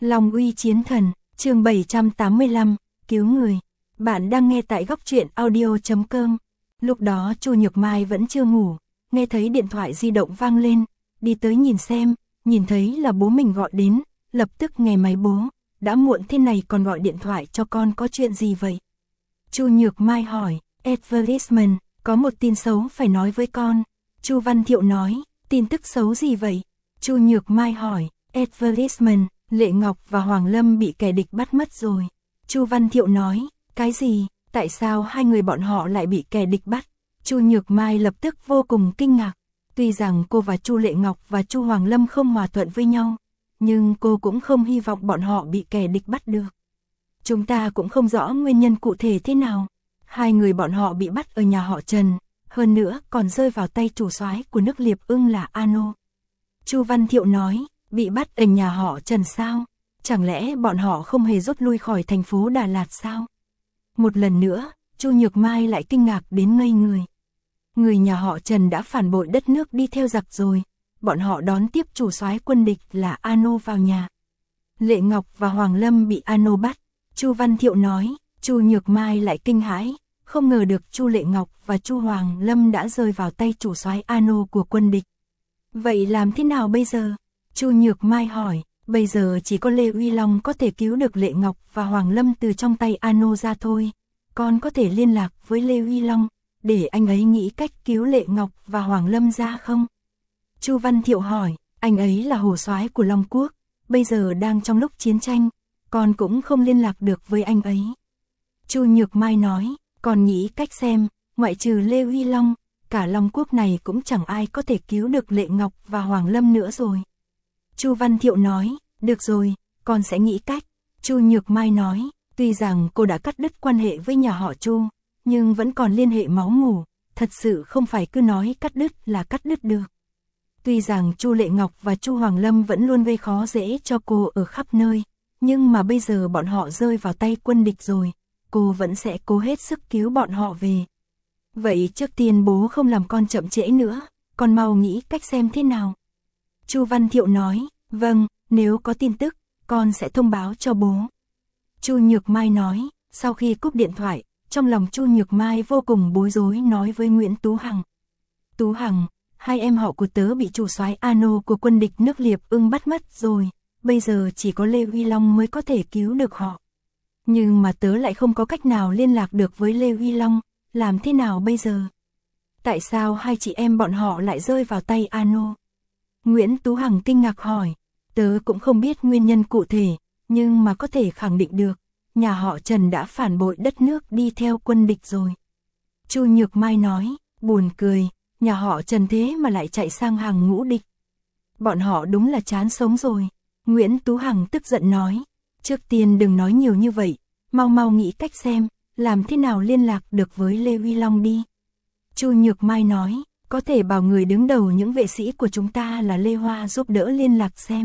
Long uy chiến thần, chương 785, cứu người. Bạn đang nghe tại góc truyện audio.com. Lúc đó Chu Nhược Mai vẫn chưa ngủ, nghe thấy điện thoại di động vang lên, đi tới nhìn xem, nhìn thấy là bố mình gọi đến, lập tức nghe máy. Bố, đã muộn thế này còn gọi điện thoại cho con, có chuyện gì vậy? Chu Nhược Mai hỏi. Advertisement, có một tin xấu phải nói với con. Chu Văn Thiệu nói. Tin tức xấu gì vậy? Chu Nhược Mai hỏi. Advertisement, Lệ Ngọc và Hoàng Lâm bị kẻ địch bắt mất rồi. Chu Văn Thiệu nói. Cái gì? Tại sao hai người bọn họ lại bị kẻ địch bắt? Chu Nhược Mai lập tức vô cùng kinh ngạc. Tuy rằng cô và Chu Lệ Ngọc và Chu Hoàng Lâm không hòa thuận với nhau, nhưng cô cũng không hy vọng bọn họ bị kẻ địch bắt được. Chúng ta cũng không rõ nguyên nhân cụ thể thế nào. Hai người bọn họ bị bắt ở nhà họ Trần, hơn nữa còn rơi vào tay chủ soái của nước Liệp Ưng là Ano. Chu Văn Thiệu nói. Bị bắt ở nhà họ Trần sao? Chẳng lẽ bọn họ không hề rút lui khỏi thành phố Đà Lạt sao? Một lần nữa, Chu Nhược Mai lại kinh ngạc đến ngây người. Người nhà họ Trần đã phản bội đất nước đi theo giặc rồi. Bọn họ đón tiếp chủ soái quân địch là Ano vào nhà. Lệ Ngọc và Hoàng Lâm bị Ano bắt. Chu Văn Thiệu nói. Chu Nhược Mai lại kinh hãi, không ngờ được Chu Lệ Ngọc và Chu Hoàng Lâm đã rơi vào tay chủ soái Ano của quân địch. Vậy làm thế nào bây giờ? Chu Nhược Mai hỏi. Bây giờ chỉ có Lê Uy Long có thể cứu được Lệ Ngọc và Hoàng Lâm từ trong tay Ano ra thôi. Con có thể liên lạc với Lê Uy Long, để anh ấy nghĩ cách cứu Lệ Ngọc và Hoàng Lâm ra không? Chu Văn Thiệu hỏi. Anh ấy là hổ soái của Long Quốc, bây giờ đang trong lúc chiến tranh, con cũng không liên lạc được với anh ấy. Chu Nhược Mai nói. Con nghĩ cách xem, ngoại trừ Lê Uy Long, cả Long Quốc này cũng chẳng ai có thể cứu được Lệ Ngọc và Hoàng Lâm nữa rồi. Chu Văn Thiệu nói. Được rồi, con sẽ nghĩ cách. Chu Nhược Mai nói. Tuy rằng cô đã cắt đứt quan hệ với nhà họ Chu, nhưng vẫn còn liên hệ máu mủ, thật sự không phải cứ nói cắt đứt là cắt đứt được. Tuy rằng Chu Lệ Ngọc và Chu Hoàng Lâm vẫn luôn gây khó dễ cho cô ở khắp nơi, nhưng mà bây giờ bọn họ rơi vào tay quân địch rồi, cô vẫn sẽ cố hết sức cứu bọn họ về. Vậy trước tiên bố không làm con chậm trễ nữa, con mau nghĩ cách xem thế nào. Chu Văn Thiệu nói. Vâng, nếu có tin tức, con sẽ thông báo cho bố. Chu Nhược Mai nói. Sau khi cúp điện thoại, trong lòng Chu Nhược Mai vô cùng bối rối nói với Nguyễn Tú Hằng. Tú Hằng, hai em họ của tớ bị chủ soái Ano của quân địch nước Liệp Ưng bắt mất rồi, bây giờ chỉ có Lê Uy Long mới có thể cứu được họ. Nhưng mà tớ lại không có cách nào liên lạc được với Lê Uy Long, làm thế nào bây giờ? Tại sao hai chị em bọn họ lại rơi vào tay Ano? Nguyễn Tú Hằng kinh ngạc hỏi. Tớ cũng không biết nguyên nhân cụ thể, nhưng mà có thể khẳng định được, nhà họ Trần đã phản bội đất nước đi theo quân địch rồi. Chu Nhược Mai nói. Buồn cười, nhà họ Trần thế mà lại chạy sang hàng ngũ địch. Bọn họ đúng là chán sống rồi. Nguyễn Tú Hằng tức giận nói. Trước tiên đừng nói nhiều như vậy, mau mau nghĩ cách xem, làm thế nào liên lạc được với Lê Uy Long đi. Chu Nhược Mai nói. Có thể bảo người đứng đầu những vệ sĩ của chúng ta là Lê Hoa giúp đỡ liên lạc xem.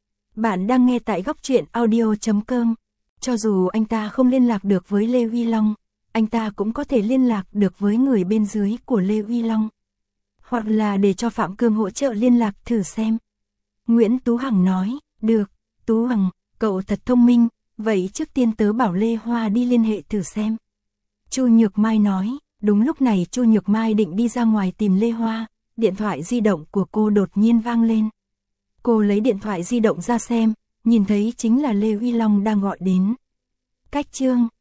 Bạn đang nghe tại góc truyện audio.com. Cho dù anh ta không liên lạc được với Lê Uy Long, anh ta cũng có thể liên lạc được với người bên dưới của Lê Uy Long. Hoặc là để cho Phạm Cương hỗ trợ liên lạc thử xem. Nguyễn Tú Hằng nói. Được, Tú Hằng, cậu thật thông minh, vậy trước tiên tớ bảo Lê Hoa đi liên hệ thử xem. Chu Nhược Mai nói. Đúng lúc này Chu Nhược Mai định đi ra ngoài tìm Lê Hoa, điện thoại di động của cô đột nhiên vang lên. Cô lấy điện thoại di động ra xem, nhìn thấy chính là Lê Uy Long đang gọi đến. Cách chương